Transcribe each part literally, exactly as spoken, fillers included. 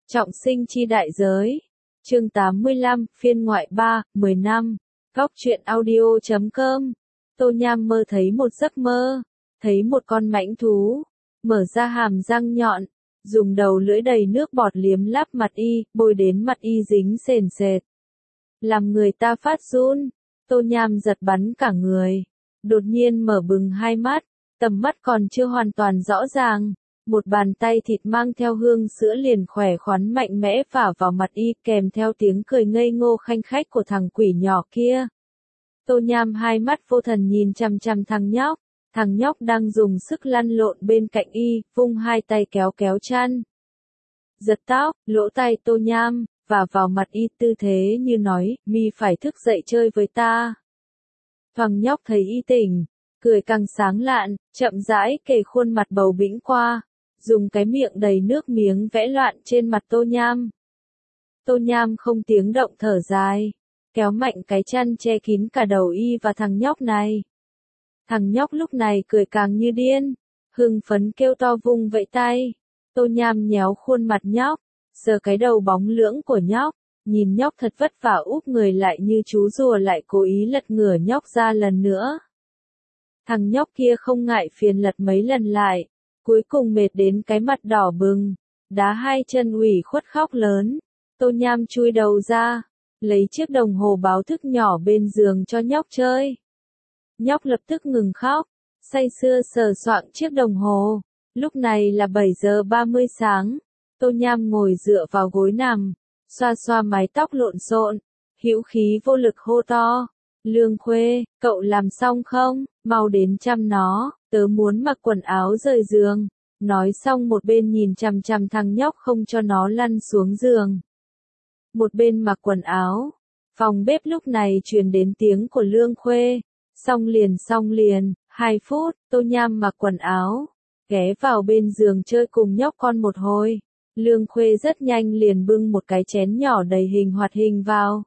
Trọng sinh chi đại giới. Chương tám mươi lăm, phiên ngoại ba, mười năm. Góc truyện audio chấm com. Tô Nham mơ thấy một giấc mơ, thấy một con mãnh thú, mở ra hàm răng nhọn, dùng đầu lưỡi đầy nước bọt liếm láp mặt y, bôi đến mặt y dính sền sệt. Làm người ta phát run, Tô Nham giật bắn cả người, đột nhiên mở bừng hai mắt, tầm mắt còn chưa hoàn toàn rõ ràng. Một bàn tay thịt mang theo hương sữa liền khỏe khoắn mạnh mẽ phả vào mặt y kèm theo tiếng cười ngây ngô khanh khách của thằng quỷ nhỏ kia. Tô Nham hai mắt vô thần nhìn chằm chằm thằng nhóc, thằng nhóc đang dùng sức lăn lộn bên cạnh y, vung hai tay kéo kéo chăn. Giật tóc, lỗ tai Tô Nham, và vào mặt y tư thế như nói, mi phải thức dậy chơi với ta. Thằng nhóc thấy y tỉnh, cười càng sáng lạn, chậm rãi kề khuôn mặt bầu bĩnh qua, dùng cái miệng đầy nước miếng vẽ loạn trên mặt Tô Nham. Tô Nham không tiếng động thở dài, kéo mạnh cái chăn che kín cả đầu y và thằng nhóc này. Thằng nhóc lúc này cười càng như điên, hưng phấn kêu to vung vẫy tay. Tô Nham nhéo khuôn mặt nhóc, sờ cái đầu bóng lưỡng của nhóc, nhìn nhóc thật vất vả úp người lại như chú rùa lại cố ý lật ngửa nhóc ra lần nữa. Thằng nhóc kia không ngại phiền lật mấy lần lại, cuối cùng mệt đến cái mặt đỏ bừng, đá hai chân ủy khuất khóc lớn. Tô Nham chui đầu ra, lấy chiếc đồng hồ báo thức nhỏ bên giường cho nhóc chơi. Nhóc lập tức ngừng khóc, say sưa sờ soạng chiếc đồng hồ. Lúc này là bảy giờ ba mươi sáng, Tô Nham ngồi dựa vào gối nằm, xoa xoa mái tóc lộn xộn, hữu khí vô lực hô to. Lương Khuê, cậu làm xong không? Mau đến chăm nó, tớ muốn mặc quần áo rời giường. Nói xong một bên nhìn chằm chằm thằng nhóc không cho nó lăn xuống giường. Một bên mặc quần áo, phòng bếp lúc này truyền đến tiếng của Lương Khuê. Xong liền xong liền, hai phút, Tô Nham mặc quần áo, ghé vào bên giường chơi cùng nhóc con một hồi. Lương Khuê rất nhanh liền bưng một cái chén nhỏ đầy hình hoạt hình vào.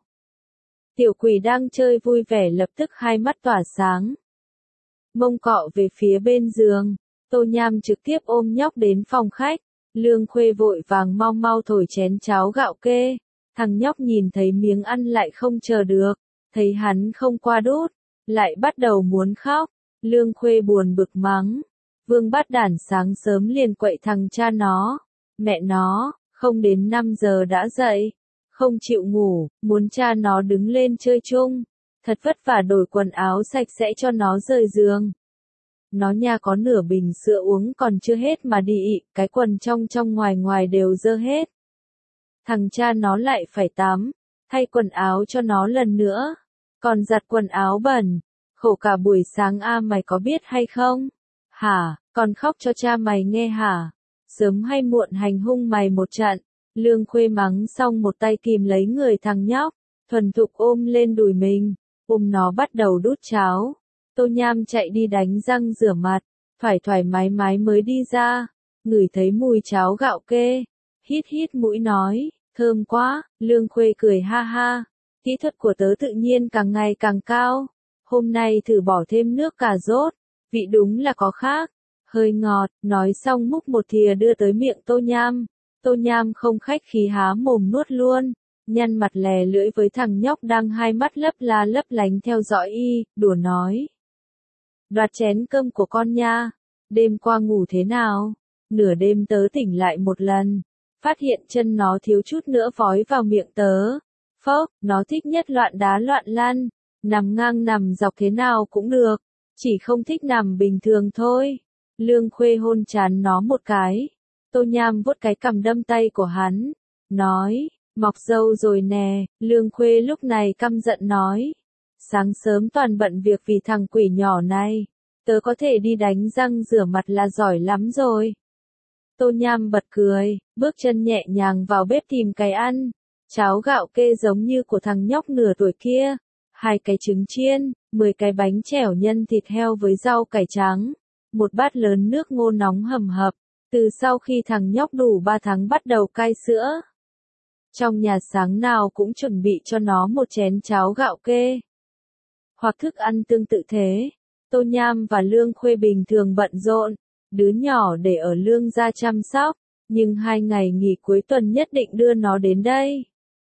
Tiểu quỷ đang chơi vui vẻ lập tức hai mắt tỏa sáng. Mông cọ về phía bên giường, Tô Nham trực tiếp ôm nhóc đến phòng khách. Lương Khuê vội vàng mau mau thổi chén cháo gạo kê. Thằng nhóc nhìn thấy miếng ăn lại không chờ được, thấy hắn không qua đút, lại bắt đầu muốn khóc. Lương Khuê buồn bực mắng. Vương Bát Đản sáng sớm liền quậy thằng cha nó. Mẹ nó, không đến năm giờ đã dậy. Không chịu ngủ, muốn cha nó đứng lên chơi chung. Thật vất vả đổi quần áo sạch sẽ cho nó rời giường. Nó nha có nửa bình sữa uống còn chưa hết mà đi ị, cái quần trong trong ngoài ngoài đều dơ hết. Thằng cha nó lại phải tắm, thay quần áo cho nó lần nữa. Còn giặt quần áo bẩn, khổ cả buổi sáng a mày có biết hay không? Hả, còn khóc cho cha mày nghe hả? Sớm hay muộn hành hung mày một trận. Lương Khuê mắng xong một tay kìm lấy người thằng nhóc, thuần thục ôm lên đùi mình, ôm nó bắt đầu đút cháo. Tô Nham chạy đi đánh răng rửa mặt, thoải thoải mái mái mới đi ra, ngửi thấy mùi cháo gạo kê, hít hít mũi nói, thơm quá. Lương Khuê cười ha ha, kỹ thuật của tớ tự nhiên càng ngày càng cao, hôm nay thử bỏ thêm nước cà rốt, vị đúng là có khác, hơi ngọt. Nói xong múc một thìa đưa tới miệng Tô Nham. Tô Nham không khách khí há mồm nuốt luôn, nhăn mặt lè lưỡi với thằng nhóc đang hai mắt lấp la lấp lánh theo dõi y, đùa nói. Đoạt chén cơm của con nha, đêm qua ngủ thế nào? Nửa đêm tớ tỉnh lại một lần, phát hiện chân nó thiếu chút nữa vói vào miệng tớ. Phốc, nó thích nhất loạn đá loạn lăn, nằm ngang nằm dọc thế nào cũng được, chỉ không thích nằm bình thường thôi. Lương Khuê hôn trán nó một cái. Tô Nham vuốt cái cằm đâm tay của hắn, nói, mọc râu rồi nè. Lương Khuê lúc này căm giận nói, sáng sớm toàn bận việc vì thằng quỷ nhỏ này, tớ có thể đi đánh răng rửa mặt là giỏi lắm rồi. Tô Nham bật cười, bước chân nhẹ nhàng vào bếp tìm cái ăn, cháo gạo kê giống như của thằng nhóc nửa tuổi kia, hai cái trứng chiên, mười cái bánh chẻo nhân thịt heo với rau cải trắng, một bát lớn nước ngô nóng hầm hập. Từ sau khi thằng nhóc đủ ba tháng bắt đầu cai sữa, trong nhà sáng nào cũng chuẩn bị cho nó một chén cháo gạo kê. Hoặc thức ăn tương tự thế. Tô Nham và Lương Khuê bình thường bận rộn, đứa nhỏ để ở Lương gia chăm sóc, nhưng hai ngày nghỉ cuối tuần nhất định đưa nó đến đây.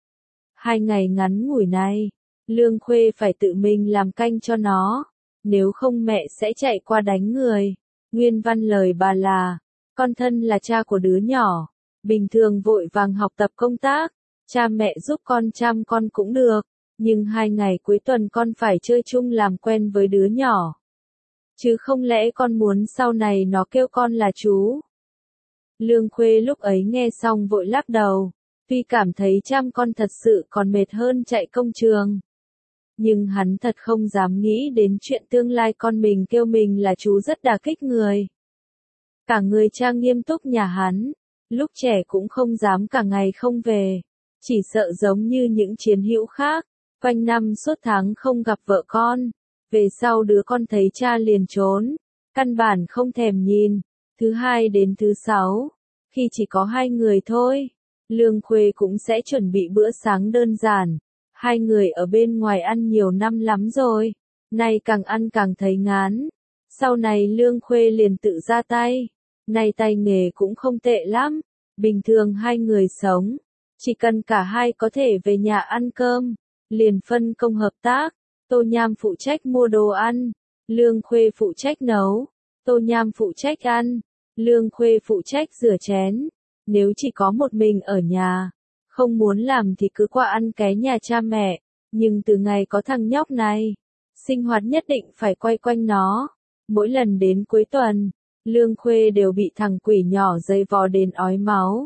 Hai ngày ngắn ngủi này, Lương Khuê phải tự mình làm canh cho nó, nếu không mẹ sẽ chạy qua đánh người. Nguyên văn lời bà là, con thân là cha của đứa nhỏ, bình thường vội vàng học tập công tác, cha mẹ giúp con chăm con cũng được, nhưng hai ngày cuối tuần con phải chơi chung làm quen với đứa nhỏ. Chứ không lẽ con muốn sau này nó kêu con là chú? Lương Khuê lúc ấy nghe xong vội lắc đầu, tuy cảm thấy chăm con thật sự còn mệt hơn chạy công trường. Nhưng hắn thật không dám nghĩ đến chuyện tương lai con mình kêu mình là chú rất đả kích người. Cả người cha nghiêm túc nhà hắn, lúc trẻ cũng không dám cả ngày không về, chỉ sợ giống như những chiến hữu khác, quanh năm suốt tháng không gặp vợ con, về sau đứa con thấy cha liền trốn, căn bản không thèm nhìn. Thứ hai đến thứ sáu, khi chỉ có hai người thôi, Lương Khuê cũng sẽ chuẩn bị bữa sáng đơn giản. Hai người ở bên ngoài ăn nhiều năm lắm rồi, nay càng ăn càng thấy ngán. Sau này Lương Khuê liền tự ra tay, nay tay nghề cũng không tệ lắm. Bình thường hai người sống, chỉ cần cả hai có thể về nhà ăn cơm, liền phân công hợp tác. Tô Nham phụ trách mua đồ ăn, Lương Khuê phụ trách nấu, Tô Nham phụ trách ăn, Lương Khuê phụ trách rửa chén. Nếu chỉ có một mình ở nhà, không muốn làm thì cứ qua ăn ké nhà cha mẹ, nhưng từ ngày có thằng nhóc này, sinh hoạt nhất định phải quay quanh nó. Mỗi lần đến cuối tuần, Lương Khuê đều bị thằng quỷ nhỏ giày vò đến ói máu.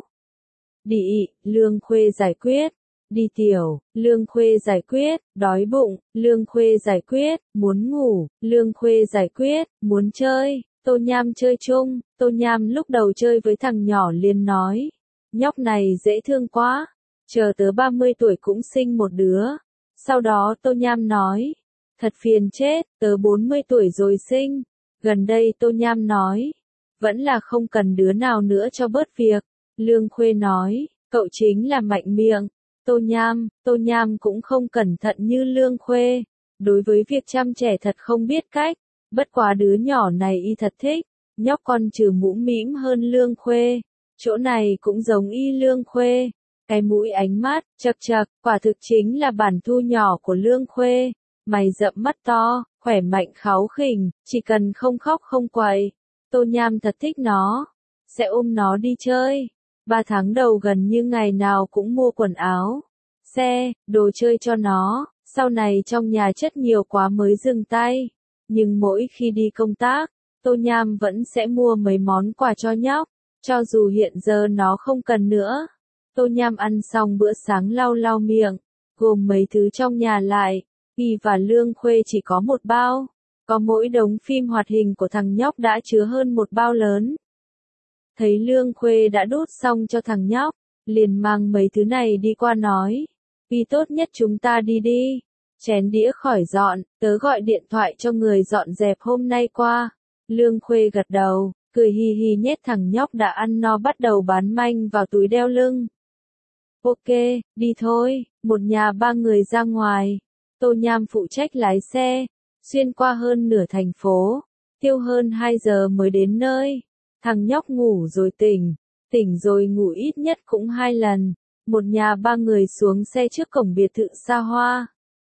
Đi ị, Lương Khuê giải quyết. Đi tiểu, Lương Khuê giải quyết. Đói bụng, Lương Khuê giải quyết. Muốn ngủ, Lương Khuê giải quyết. Muốn chơi, Tô Nham chơi chung. Tô Nham lúc đầu chơi với thằng nhỏ liền nói, nhóc này dễ thương quá, chờ tớ ba mươi tuổi cũng sinh một đứa. Sau đó Tô Nham nói, thật phiền chết, tớ bốn mươi tuổi rồi sinh. Gần đây Tô Nham nói, vẫn là không cần đứa nào nữa cho bớt việc. Lương Khuê nói, cậu chính là mạnh miệng. Tô Nham, Tô Nham cũng không cẩn thận như Lương Khuê, đối với việc chăm trẻ thật không biết cách. Bất quá đứa nhỏ này y thật thích, nhóc con trừ mũm mĩm hơn Lương Khuê, chỗ này cũng giống y Lương Khuê. Cái mũi ánh mắt, chật chật, quả thực chính là bản thu nhỏ của Lương Khuê. Mày rậm mắt to, khỏe mạnh kháu khỉnh, chỉ cần không khóc không quậy. Tô Nham thật thích nó, sẽ ôm nó đi chơi. Ba tháng đầu gần như ngày nào cũng mua quần áo, xe, đồ chơi cho nó. Sau này trong nhà chất nhiều quá mới dừng tay. Nhưng mỗi khi đi công tác, Tô Nham vẫn sẽ mua mấy món quà cho nhóc, cho dù hiện giờ nó không cần nữa. Tô Nham ăn xong bữa sáng lau lau miệng, gồm mấy thứ trong nhà lại, y và Lương Khuê chỉ có một bao, có mỗi đống phim hoạt hình của thằng nhóc đã chứa hơn một bao lớn. Thấy Lương Khuê đã đút xong cho thằng nhóc, liền mang mấy thứ này đi qua nói, vì tốt nhất chúng ta đi đi, chén đĩa khỏi dọn, tớ gọi điện thoại cho người dọn dẹp hôm nay qua. Lương Khuê gật đầu, cười hi hi nhét thằng nhóc đã ăn no bắt đầu bán manh vào túi đeo lưng. Ok, đi thôi, một nhà ba người ra ngoài. Tô Nham phụ trách lái xe, xuyên qua hơn nửa thành phố, tiêu hơn hai giờ mới đến nơi. Thằng nhóc ngủ rồi tỉnh, tỉnh rồi ngủ ít nhất cũng hai lần. Một nhà ba người xuống xe trước cổng biệt thự xa hoa.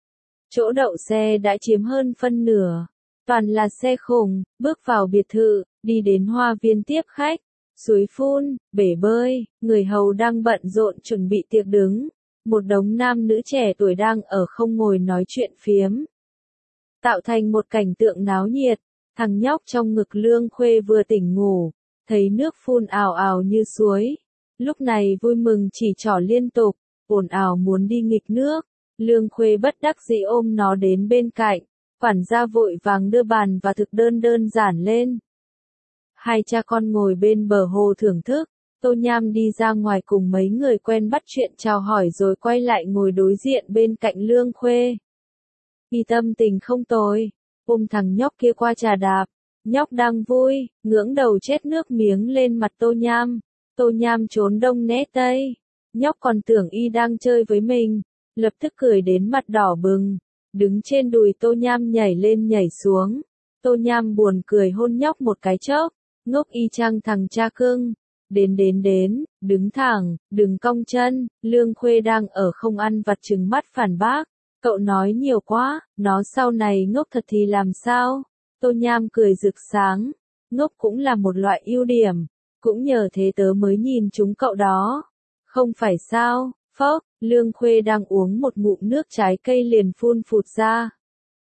Chỗ đậu xe đã chiếm hơn phân nửa, toàn là xe khủng. Bước vào biệt thự, đi đến hoa viên tiếp khách, suối phun, bể bơi, người hầu đang bận rộn chuẩn bị tiệc đứng. Một đống nam nữ trẻ tuổi đang ở không ngồi nói chuyện phiếm, tạo thành một cảnh tượng náo nhiệt. Thằng nhóc trong ngực Lương Khuê vừa tỉnh ngủ, thấy nước phun ào ào như suối, lúc này vui mừng chỉ trỏ liên tục, ồn ào muốn đi nghịch nước. Lương Khuê bất đắc dĩ ôm nó đến bên cạnh, quản gia vội vàng đưa bàn và thực đơn đơn giản lên. Hai cha con ngồi bên bờ hồ thưởng thức. Tô Nham đi ra ngoài cùng mấy người quen bắt chuyện chào hỏi rồi quay lại ngồi đối diện bên cạnh Lương Khuê. Vì tâm tình không tồi, ôm thằng nhóc kia qua trà đạp, nhóc đang vui, ngưỡng đầu chết nước miếng lên mặt Tô Nham. Tô Nham trốn đông né tây, nhóc còn tưởng y đang chơi với mình, lập tức cười đến mặt đỏ bừng, đứng trên đùi Tô Nham nhảy lên nhảy xuống. Tô Nham buồn cười hôn nhóc một cái chốc, ngốc y chang thằng cha cưng. Đến đến đến, đứng thẳng, đừng cong chân, Lương Khuê đang ở không ăn vặt trừng mắt phản bác. Cậu nói nhiều quá, nó sau này ngốc thật thì làm sao? Tô Nham cười rực sáng, ngốc cũng là một loại ưu điểm, cũng nhờ thế tớ mới nhìn chúng cậu đó. Không phải sao, phốc, Lương Khuê đang uống một ngụm nước trái cây liền phun phụt ra.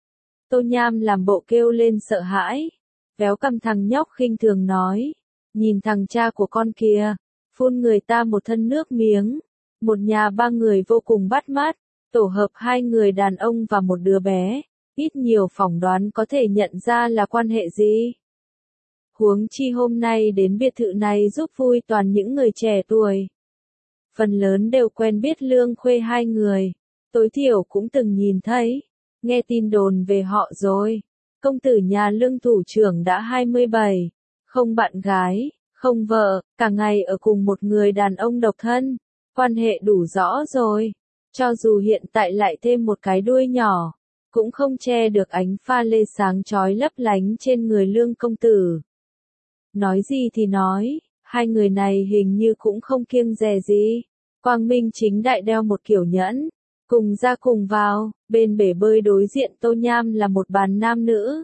Tô Nham làm bộ kêu lên sợ hãi, véo cằm thằng nhóc khinh thường nói, nhìn thằng cha của con kìa, phun người ta một thân nước miếng, một nhà ba người vô cùng bắt mắt, tổ hợp hai người đàn ông và một đứa bé, ít nhiều phỏng đoán có thể nhận ra là quan hệ gì. Huống chi hôm nay đến biệt thự này giúp vui toàn những người trẻ tuổi. Phần lớn đều quen biết Lương Khuê hai người, tối thiểu cũng từng nhìn thấy, nghe tin đồn về họ rồi. Công tử nhà Lương thủ trưởng đã hai mươi bảy, không bạn gái, không vợ, cả ngày ở cùng một người đàn ông độc thân, quan hệ đủ rõ rồi. Cho dù hiện tại lại thêm một cái đuôi nhỏ, cũng không che được ánh pha lê sáng chói lấp lánh trên người Lương công tử. Nói gì thì nói, hai người này hình như cũng không kiêng dè gì. Quang minh chính đại đeo một kiểu nhẫn, cùng ra cùng vào, bên bể bơi đối diện Tô Nham là một bàn nam nữ.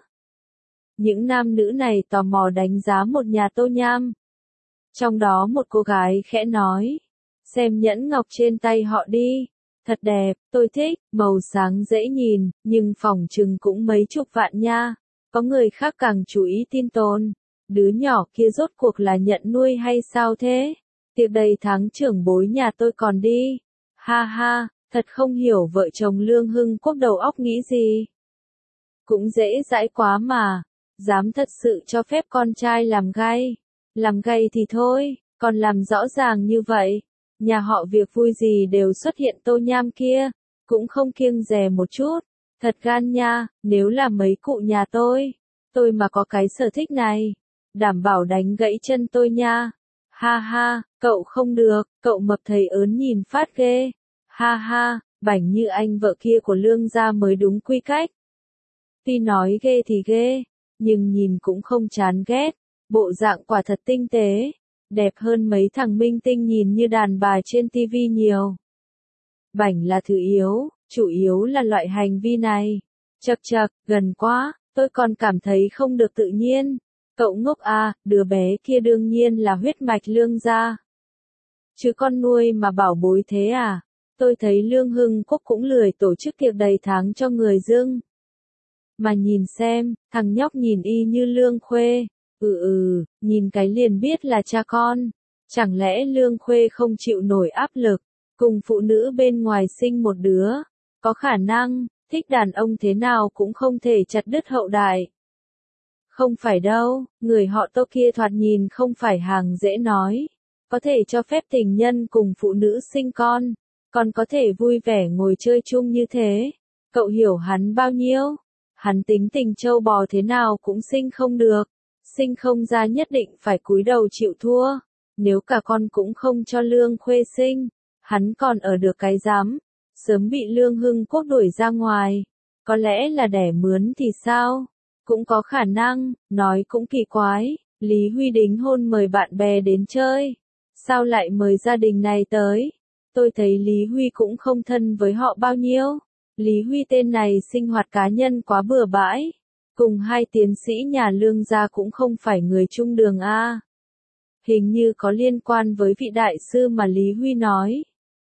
Những nam nữ này tò mò đánh giá một nhà Tô Nham. Trong đó một cô gái khẽ nói, xem nhẫn ngọc trên tay họ đi, thật đẹp, tôi thích, màu sáng dễ nhìn, nhưng phỏng chừng cũng mấy chục vạn nha. Có người khác càng chú ý tin tồn, đứa nhỏ kia rốt cuộc là nhận nuôi hay sao thế? Tiệc đầy tháng trưởng bối nhà tôi còn đi. Ha ha, thật không hiểu vợ chồng Lương Hưng Quốc đầu óc nghĩ gì. Cũng dễ dãi quá mà, dám thật sự cho phép con trai làm gay. Làm gay thì thôi, còn làm rõ ràng như vậy. Nhà họ việc vui gì đều xuất hiện Tô Nham kia, cũng không kiêng dè một chút. Thật gan nha, nếu là mấy cụ nhà tôi, tôi mà có cái sở thích này, đảm bảo đánh gãy chân tôi nha. Ha ha, cậu không được, cậu mập thầy ớn nhìn phát ghê. Ha ha, bảnh như anh vợ kia của Lương gia mới đúng quy cách. Tuy nói ghê thì ghê, nhưng nhìn cũng không chán ghét, bộ dạng quả thật tinh tế, đẹp hơn mấy thằng minh tinh nhìn như đàn bà trên tivi nhiều. Bảnh là thứ yếu, chủ yếu là loại hành vi này. Chậc chậc, gần quá, tôi còn cảm thấy không được tự nhiên. Cậu ngốc à, đứa bé kia đương nhiên là huyết mạch Lương gia. Chứ con nuôi mà bảo bối thế à? Tôi thấy Lương Hưng Quốc cũng lười tổ chức tiệc đầy tháng cho người dưng. Mà nhìn xem, thằng nhóc nhìn y như Lương Khuê. Ừ ừ, nhìn cái liền biết là cha con. Chẳng lẽ Lương Khuê không chịu nổi áp lực, cùng phụ nữ bên ngoài sinh một đứa? Có khả năng, thích đàn ông thế nào cũng không thể chặt đứt hậu đại. Không phải đâu, người họ Tô kia thoạt nhìn không phải hàng dễ nói. Có thể cho phép tình nhân cùng phụ nữ sinh con, còn có thể vui vẻ ngồi chơi chung như thế. Cậu hiểu hắn bao nhiêu? Hắn tính tình trâu bò thế nào cũng sinh không được. Sinh không ra nhất định phải cúi đầu chịu thua. Nếu cả con cũng không cho Lương Khuê sinh, hắn còn ở được cái dám. Sớm bị Lương Hưng Quốc đuổi ra ngoài. Có lẽ là đẻ mướn thì sao? Cũng có khả năng, nói cũng kỳ quái. Lý Huy đính hôn mời bạn bè đến chơi. Sao lại mời gia đình này tới? Tôi thấy Lý Huy cũng không thân với họ bao nhiêu. Lý Huy tên này sinh hoạt cá nhân quá bừa bãi. Cùng hai tiến sĩ nhà Lương gia cũng không phải người chung đường a. Hình như có liên quan với vị đại sư mà Lý Huy nói.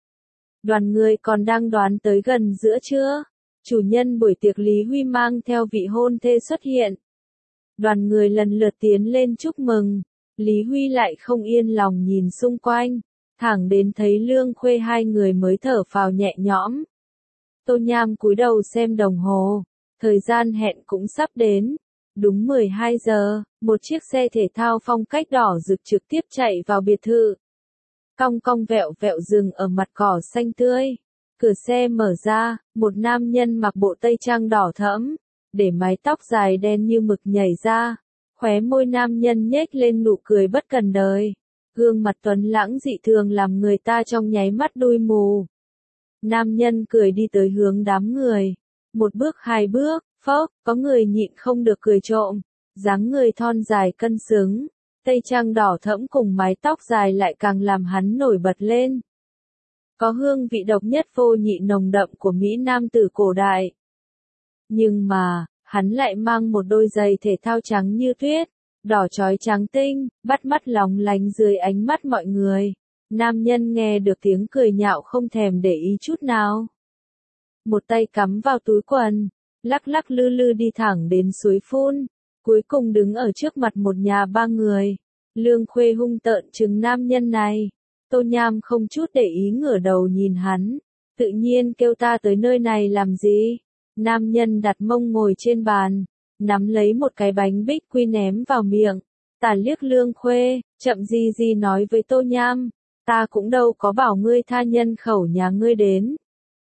Đoàn người còn đang đoán tới gần giữa trưa. Chủ nhân buổi tiệc Lý Huy mang theo vị hôn thê xuất hiện. Đoàn người lần lượt tiến lên chúc mừng. Lý Huy lại không yên lòng nhìn xung quanh. Thẳng đến thấy Lương Khuê hai người mới thở phào nhẹ nhõm. Tô Nham cúi đầu xem đồng hồ. Thời gian hẹn cũng sắp đến. Đúng mười hai giờ, một chiếc xe thể thao phong cách đỏ rực trực tiếp chạy vào biệt thự. Cong cong vẹo vẹo dừng ở mặt cỏ xanh tươi. Cửa xe mở ra, một nam nhân mặc bộ tây trang đỏ thẫm, để mái tóc dài đen như mực nhảy ra. Khóe môi nam nhân nhếch lên nụ cười bất cần đời. Gương mặt tuấn lãng dị thường làm người ta trong nháy mắt đuôi mù. Nam nhân cười đi tới hướng đám người. Một bước hai bước, phốc, có người nhịn không được cười trộm. Dáng người thon dài cân xứng. tây trang đỏ thẫm cùng mái tóc dài lại càng làm hắn nổi bật lên. Có hương vị độc nhất vô nhị nồng đậm của Mỹ Nam tử cổ đại. Nhưng mà, hắn lại mang một đôi giày thể thao trắng như tuyết, đỏ chói trắng tinh, bắt mắt lóng lánh dưới ánh mắt mọi người. Nam nhân nghe được tiếng cười nhạo không thèm để ý chút nào. Một tay cắm vào túi quần, lắc lắc lư lư đi thẳng đến suối phun, cuối cùng đứng ở trước mặt một nhà ba người. Lương Khuê hung tợn trừng nam nhân này. Tô Nham không chút để ý ngửa đầu nhìn hắn, tự nhiên kêu ta tới nơi này làm gì? Nam nhân đặt mông ngồi trên bàn, nắm lấy một cái bánh bích quy ném vào miệng. Ta liếc Lương Khuê, chậm gì gì nói với Tô Nham, ta cũng đâu có bảo ngươi tha nhân khẩu nhà ngươi đến.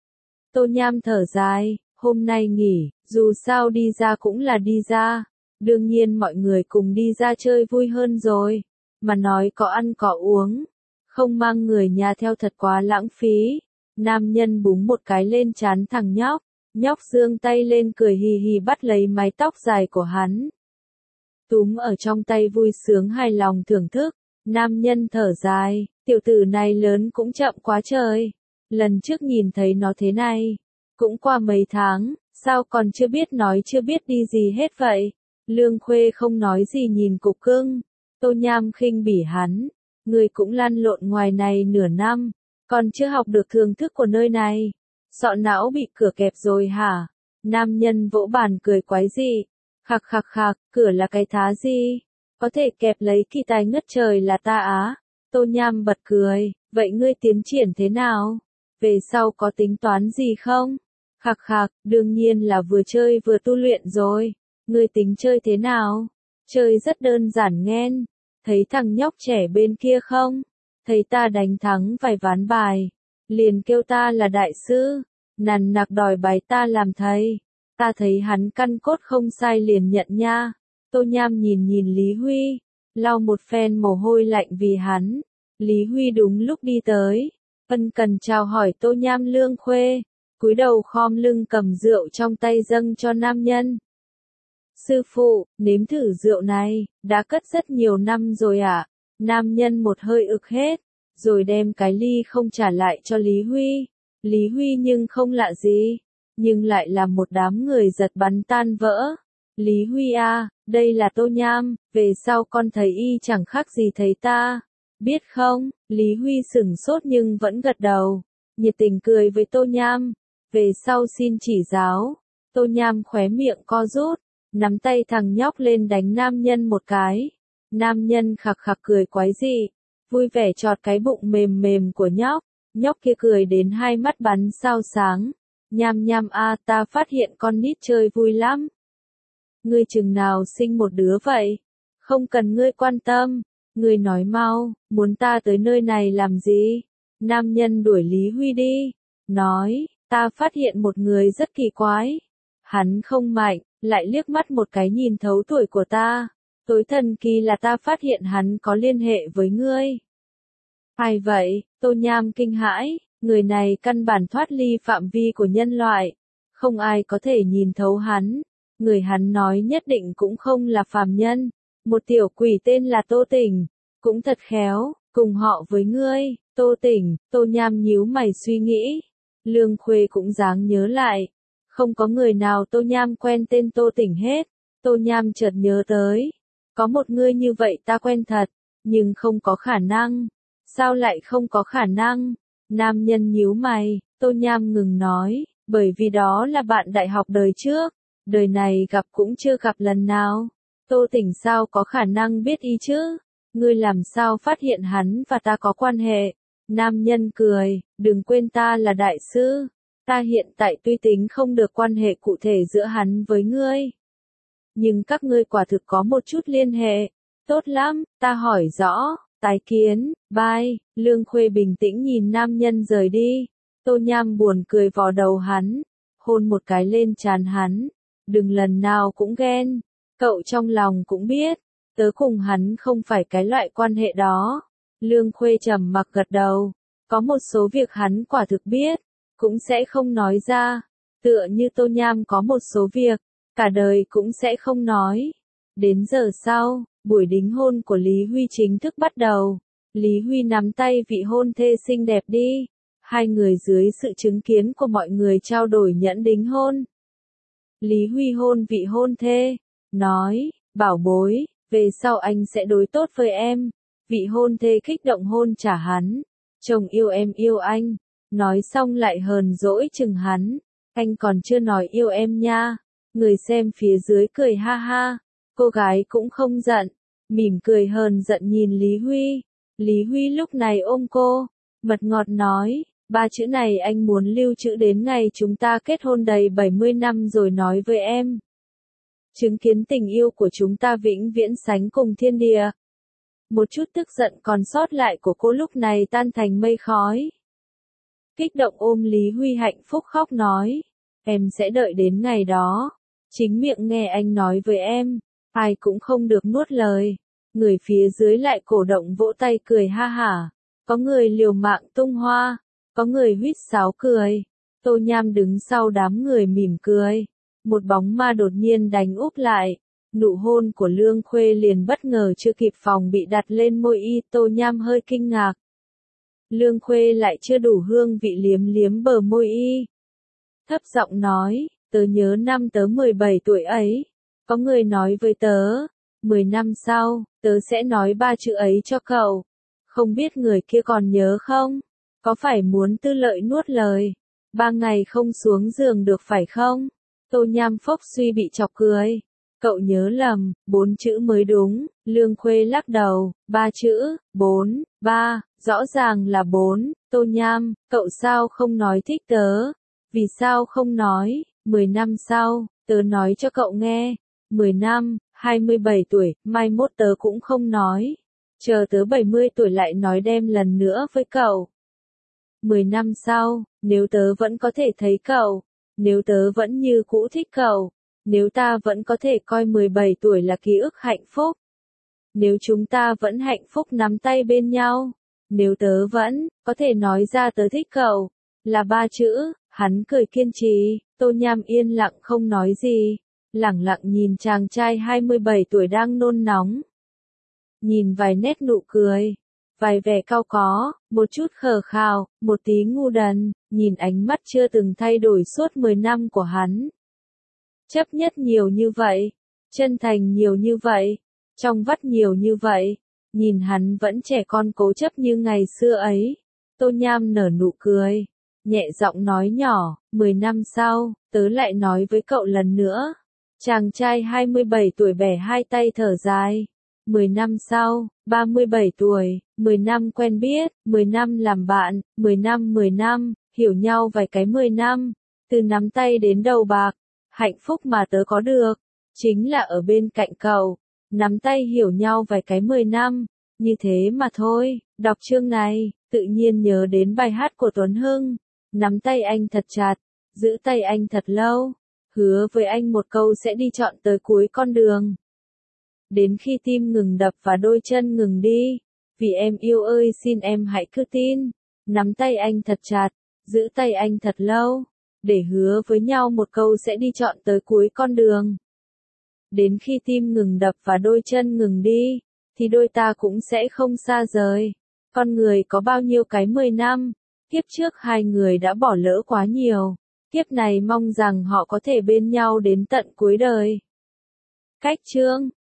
Tô Nham thở dài, hôm nay nghỉ, dù sao đi ra cũng là đi ra. Đương nhiên mọi người cùng đi ra chơi vui hơn rồi, mà nói có ăn có uống. Không mang người nhà theo thật quá lãng phí. Nam nhân búng một cái lên trán thằng nhóc. Nhóc giương tay lên cười hì hì bắt lấy mái tóc dài của hắn. Túm ở trong tay vui sướng hài lòng thưởng thức. Nam nhân thở dài, tiểu tử này lớn cũng chậm quá trời. Lần trước nhìn thấy nó thế này. Cũng qua mấy tháng, sao còn chưa biết nói chưa biết đi gì hết vậy. Lương Khuê không nói gì nhìn cục cưng. Tô Nham khinh bỉ hắn. Người cũng lăn lộn ngoài này nửa năm, còn chưa học được thưởng thức của nơi này. Sọ não bị cửa kẹp rồi hả? Nam nhân vỗ bàn cười quái dị. Khạc khạc khạc, cửa là cái thá gì? Có thể kẹp lấy kỳ tài ngất trời là ta á. Tô Nham bật cười, vậy ngươi tiến triển thế nào? Về sau có tính toán gì không? Khạc khạc, đương nhiên là vừa chơi vừa tu luyện rồi. Ngươi tính chơi thế nào? Chơi rất đơn giản nghen. Thấy thằng nhóc trẻ bên kia không? Thấy ta đánh thắng vài ván bài. Liền kêu ta là đại sư. Nằn nặc đòi bài ta làm thầy. Ta thấy hắn căn cốt không sai liền nhận nha. Tô Nham nhìn nhìn Lý Huy. Lau một phen mồ hôi lạnh vì hắn. Lý Huy đúng lúc đi tới. Ân cần chào hỏi Tô Nham Lương Khuê. Cúi đầu khom lưng cầm rượu trong tay dâng cho nam nhân. Sư phụ, nếm thử rượu này, đã cất rất nhiều năm rồi ạ. À? Nam nhân một hơi ực hết, rồi đem cái ly không trả lại cho Lý Huy. Lý Huy nhưng không lạ gì, nhưng lại là một đám người giật bắn tan vỡ. Lý Huy à, đây là Tô Nham, về sau con thấy y chẳng khác gì thấy ta. Biết không, Lý Huy sửng sốt nhưng vẫn gật đầu, nhiệt tình cười với Tô Nham. Về sau xin chỉ giáo. Tô Nham khóe miệng co rút. Nắm tay thằng nhóc lên đánh nam nhân một cái. Nam nhân khạc khạc cười quái dị. Vui vẻ chọt cái bụng mềm mềm của nhóc. Nhóc kia cười đến hai mắt bắn sao sáng. Nham nham a ta phát hiện con nít chơi vui lắm. Ngươi chừng nào sinh một đứa vậy? Không cần ngươi quan tâm. Ngươi nói mau, muốn ta tới nơi này làm gì? Nam nhân đuổi Lý Huy đi. Nói, ta phát hiện một người rất kỳ quái. Hắn không mạnh. Lại liếc mắt một cái nhìn thấu tuổi của ta. Tối thần kỳ là ta phát hiện hắn có liên hệ với ngươi. Ai vậy? Tô Nham kinh hãi, người này căn bản thoát ly phạm vi của nhân loại. Không ai có thể nhìn thấu hắn. Người hắn nói nhất định cũng không là phàm nhân. Một tiểu quỷ tên là Tô Tỉnh. Cũng thật khéo, cùng họ với ngươi. Tô Tỉnh, Tô Nham nhíu mày suy nghĩ. Lương Khuê cũng dáng nhớ lại. Không có người nào Tô Nham quen tên Tô Tỉnh hết. Tô Nham chợt nhớ tới. Có một người như vậy ta quen thật, nhưng không có khả năng. Sao lại không có khả năng? Nam nhân nhíu mày, Tô Nham ngừng nói, bởi vì đó là bạn đại học đời trước. Đời này gặp cũng chưa gặp lần nào. Tô Tỉnh sao có khả năng biết y chứ? Ngươi làm sao phát hiện hắn và ta có quan hệ? Nam nhân cười, đừng quên ta là đại sư. Ta hiện tại tuy tính không được quan hệ cụ thể giữa hắn với ngươi. Nhưng các ngươi quả thực có một chút liên hệ. Tốt lắm, ta hỏi rõ, tái kiến, bye. Lương Khuê bình tĩnh nhìn nam nhân rời đi. Tô Nham buồn cười vò đầu hắn, hôn một cái lên trán hắn. Đừng lần nào cũng ghen, cậu trong lòng cũng biết, tớ cùng hắn không phải cái loại quan hệ đó. Lương Khuê trầm mặc gật đầu, có một số việc hắn quả thực biết, cũng sẽ không nói ra. Tựa như Tô Nham có một số việc, cả đời cũng sẽ không nói. Đến giờ sau, Buổi đính hôn của Lý Huy chính thức bắt đầu. Lý Huy nắm tay vị hôn thê xinh đẹp đi. Hai người dưới sự chứng kiến của mọi người trao đổi nhẫn đính hôn. Lý Huy hôn vị hôn thê, nói, bảo bối, về sau anh sẽ đối tốt với em. Vị hôn thê kích động hôn trả hắn. Chồng yêu em yêu anh. Nói xong lại hờn dỗi chừng hắn. Anh còn chưa nói yêu em nha. Người xem phía dưới cười ha ha. Cô gái cũng không giận. Mỉm cười hờn giận nhìn Lý Huy. Lý Huy lúc này ôm cô. Mật ngọt nói. Ba chữ này anh muốn lưu trữ đến ngày chúng ta kết hôn đầy bảy mươi năm rồi nói với em. Chứng kiến tình yêu của chúng ta vĩnh viễn sánh cùng thiên địa. Một chút tức giận còn sót lại của cô lúc này tan thành mây khói. Kích động ôm Lý Huy hạnh phúc khóc nói. Em sẽ đợi đến ngày đó. Chính miệng nghe anh nói với em. Ai cũng không được nuốt lời. Người phía dưới lại cổ động vỗ tay cười ha hả. Có người liều mạng tung hoa. Có người huýt sáo cười. Tô Nham đứng sau đám người mỉm cười. Một bóng ma đột nhiên đánh úp lại. Nụ hôn của Lương Khuê liền bất ngờ chưa kịp phòng bị đặt lên môi y. Tô Nham hơi kinh ngạc. Lương Khuê lại chưa đủ hương vị liếm liếm bờ môi y. Thấp giọng nói, tớ nhớ năm tớ mười bảy tuổi ấy. Có người nói với tớ, mười năm sau, tớ sẽ nói ba chữ ấy cho cậu. Không biết người kia còn nhớ không? Có phải muốn tư lợi nuốt lời? Ba ngày không xuống giường được phải không? Tô Nham phốc suy bị chọc cười. Cậu nhớ lầm, bốn chữ mới đúng. Lương Khuê lắc đầu, ba chữ, bốn, ba, rõ ràng là bốn. Tô Nham, cậu sao không nói thích tớ? Vì sao không nói? Mười năm sau, tớ nói cho cậu nghe. Mười năm, hai mươi bảy tuổi, mai mốt tớ cũng không nói. Chờ tớ bảy mươi tuổi lại nói đem lần nữa với cậu. Mười năm sau, nếu tớ vẫn có thể thấy cậu, nếu tớ vẫn như cũ thích cậu, nếu ta vẫn có thể coi mười bảy tuổi là ký ức hạnh phúc, nếu chúng ta vẫn hạnh phúc nắm tay bên nhau, nếu tớ vẫn có thể nói ra tớ thích cậu, là ba chữ. Hắn cười kiên trì. Tô Nham yên lặng không nói gì, lẳng lặng nhìn chàng trai hai mươi bảy tuổi đang nôn nóng. Nhìn vài nét nụ cười, vài vẻ cau có, một chút khờ khào, một tí ngu đần, nhìn ánh mắt chưa từng thay đổi suốt mười năm của hắn. Chấp nhất nhiều như vậy, chân thành nhiều như vậy, trong vắt nhiều như vậy, nhìn hắn vẫn trẻ con cố chấp như ngày xưa ấy. Tô Nham nở nụ cười, nhẹ giọng nói nhỏ, mười năm sau, tớ lại nói với cậu lần nữa. Chàng trai hai mươi bảy tuổi bẻ hai tay thở dài. Mười năm sau, ba mươi bảy tuổi, mười năm quen biết, mười năm làm bạn, mười năm mười năm, hiểu nhau vài cái mười năm, từ nắm tay đến đầu bạc, hạnh phúc mà tớ có được, chính là ở bên cạnh cậu, nắm tay hiểu nhau vài cái mười năm, như thế mà thôi. Đọc chương này, tự nhiên nhớ đến bài hát của Tuấn Hưng, nắm tay anh thật chặt, giữ tay anh thật lâu, hứa với anh một câu sẽ đi trọn tới cuối con đường. Đến khi tim ngừng đập và đôi chân ngừng đi, vì em yêu ơi xin em hãy cứ tin, nắm tay anh thật chặt, giữ tay anh thật lâu, để hứa với nhau một câu sẽ đi trọn tới cuối con đường. Đến khi tim ngừng đập và đôi chân ngừng đi, thì đôi ta cũng sẽ không xa rời. Con người có bao nhiêu cái mười năm, kiếp trước hai người đã bỏ lỡ quá nhiều, kiếp này mong rằng họ có thể bên nhau đến tận cuối đời. Cách chương